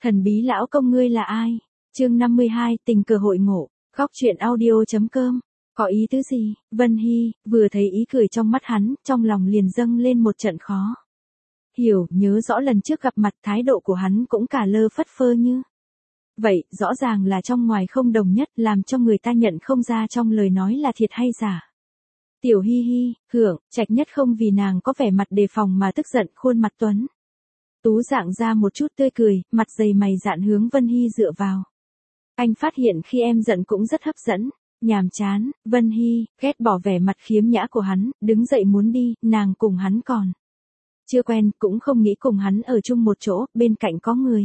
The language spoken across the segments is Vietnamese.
Thần bí lão công ngươi là ai? Chương 52, tình cờ hội ngộ. Góc truyện audio.com. Có ý tứ gì? Vân Hy vừa thấy ý cười trong mắt hắn, trong lòng liền dâng lên một trận khó hiểu, nhớ rõ lần trước gặp mặt thái độ của hắn cũng cả lơ phất phơ như vậy, rõ ràng là trong ngoài không đồng nhất, làm cho người ta nhận không ra trong lời nói là thiệt hay giả. Tiểu Hi Hi, Hưởng, Trạch Nhất không vì nàng có vẻ mặt đề phòng mà tức giận, khuôn mặt tuấn tú dạng ra một chút tươi cười, mặt dày mày dạn hướng Vân Hy dựa vào. Anh phát hiện khi em giận cũng rất hấp dẫn. Nhàm chán. Vân Hy ghét bỏ vẻ mặt khiếm nhã của hắn, đứng dậy muốn đi, nàng cùng hắn còn chưa quen, cũng không nghĩ cùng hắn ở chung một chỗ, bên cạnh có người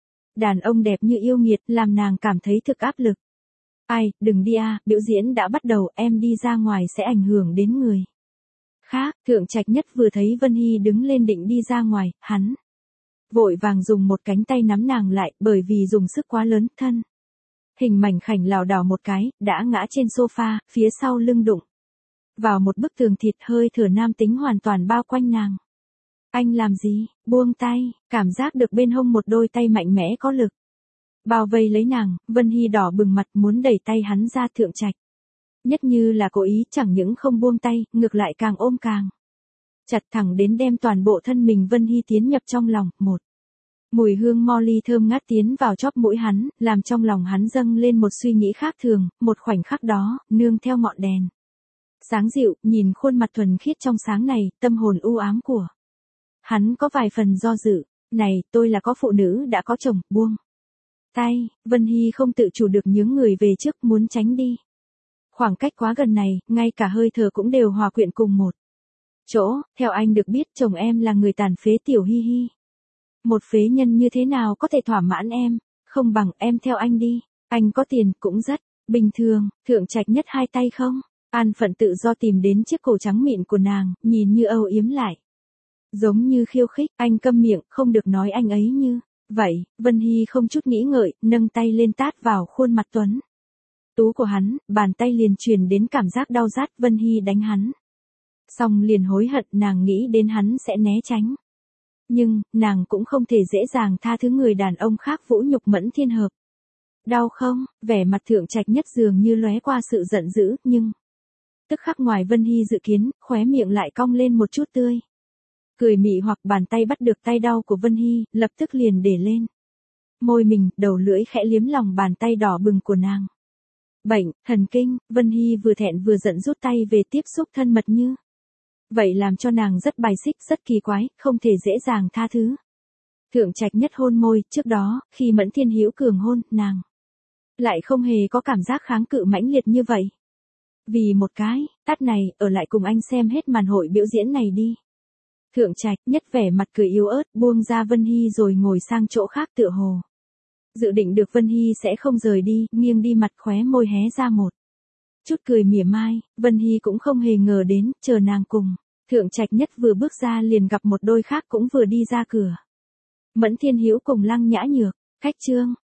đàn ông đẹp như yêu nghiệt, làm nàng cảm thấy thực áp lực. Ai, đừng đi à, biểu diễn đã bắt đầu, em đi ra ngoài sẽ ảnh hưởng đến người khác. Thượng Trạch Nhất vừa thấy Vân Hy đứng lên định đi ra ngoài, hắn vội vàng dùng một cánh tay nắm nàng lại, bởi vì dùng sức quá lớn, thân hình mảnh khảnh lảo đảo một cái, đã ngã trên sofa, phía sau lưng đụng vào một bức tường thịt, hơi thở nam tính hoàn toàn bao quanh nàng. Anh làm gì? Buông tay, cảm giác được bên hông một đôi tay mạnh mẽ có lực bao vây lấy nàng. Vân Hy đỏ bừng mặt muốn đẩy tay hắn ra. Thượng Trạch Nhất như là cố ý, chẳng những không buông tay, ngược lại càng ôm càng chặt, thẳng đến đem toàn bộ thân mình Vân Hy tiến nhập trong lòng. Một mùi hương Molly thơm ngát tiến vào chóp mũi hắn, làm trong lòng hắn dâng lên một suy nghĩ khác thường. Một khoảnh khắc đó, nương theo ngọn đèn sáng dịu, nhìn khuôn mặt thuần khiết trong sáng này, tâm hồn u ám của hắn có vài phần do dự. Này, tôi là có phụ nữ đã có chồng. Buông tay. Vân Hy không tự chủ được nhướng người về trước, muốn tránh đi. Khoảng cách quá gần này, ngay cả hơi thở cũng đều hòa quyện cùng một chỗ. Theo anh được biết, chồng em là người tàn phế. Tiểu Hi Hi, một phế nhân như thế nào có thể thỏa mãn em? Không bằng em theo anh đi. Anh có tiền, cũng rất bình thường. Thượng Trạch Nhất hai tay không an phận tự do tìm đến chiếc cổ trắng mịn của nàng, nhìn như âu yếm lại giống như khiêu khích. Anh câm miệng, không được nói anh ấy như vậy. Vân Hy không chút nghĩ ngợi, nâng tay lên tát vào khuôn mặt tuấn tú của hắn, bàn tay liền truyền đến cảm giác đau rát. Vân Hy đánh hắn xong liền hối hận, nàng nghĩ đến hắn sẽ né tránh. Nhưng, nàng cũng không thể dễ dàng tha thứ người đàn ông khác vũ nhục Mẫn Thiên Hợp. Đau không? Vẻ mặt Thượng Trạch Nhất dường như lóe qua sự giận dữ, nhưng tức khắc ngoài Vân Hy dự kiến, khóe miệng lại cong lên một chút tươi cười mị hoặc. Bàn tay bắt được tay đau của Vân Hy, lập tức liền để lên môi mình, đầu lưỡi khẽ liếm lòng bàn tay đỏ bừng của nàng. Bệnh thần kinh. Vân Hy vừa thẹn vừa giận rút tay về, tiếp xúc thân mật như vậy làm cho nàng rất bài xích, rất kỳ quái, không thể dễ dàng tha thứ. Thượng Trạch Nhất hôn môi, trước đó, khi Mẫn Thiên Hữu cường hôn, nàng lại không hề có cảm giác kháng cự mãnh liệt như vậy. Vì một cái tát này, ở lại cùng anh xem hết màn hội biểu diễn này đi. Thượng Trạch Nhất vẻ mặt cười yếu ớt, buông ra Vân Hy rồi ngồi sang chỗ khác, tựa hồ dự định được Vân Hy sẽ không rời đi, nghiêng đi mặt, khóe môi hé ra một chút cười mỉa mai. Vân Hy cũng không hề ngờ đến, chờ nàng cùng Thượng Trạch Nhất vừa bước ra liền gặp một đôi khác cũng vừa đi ra cửa. Mẫn Thiên Hữu cùng Lăng Nhã Nhược. Khách chương.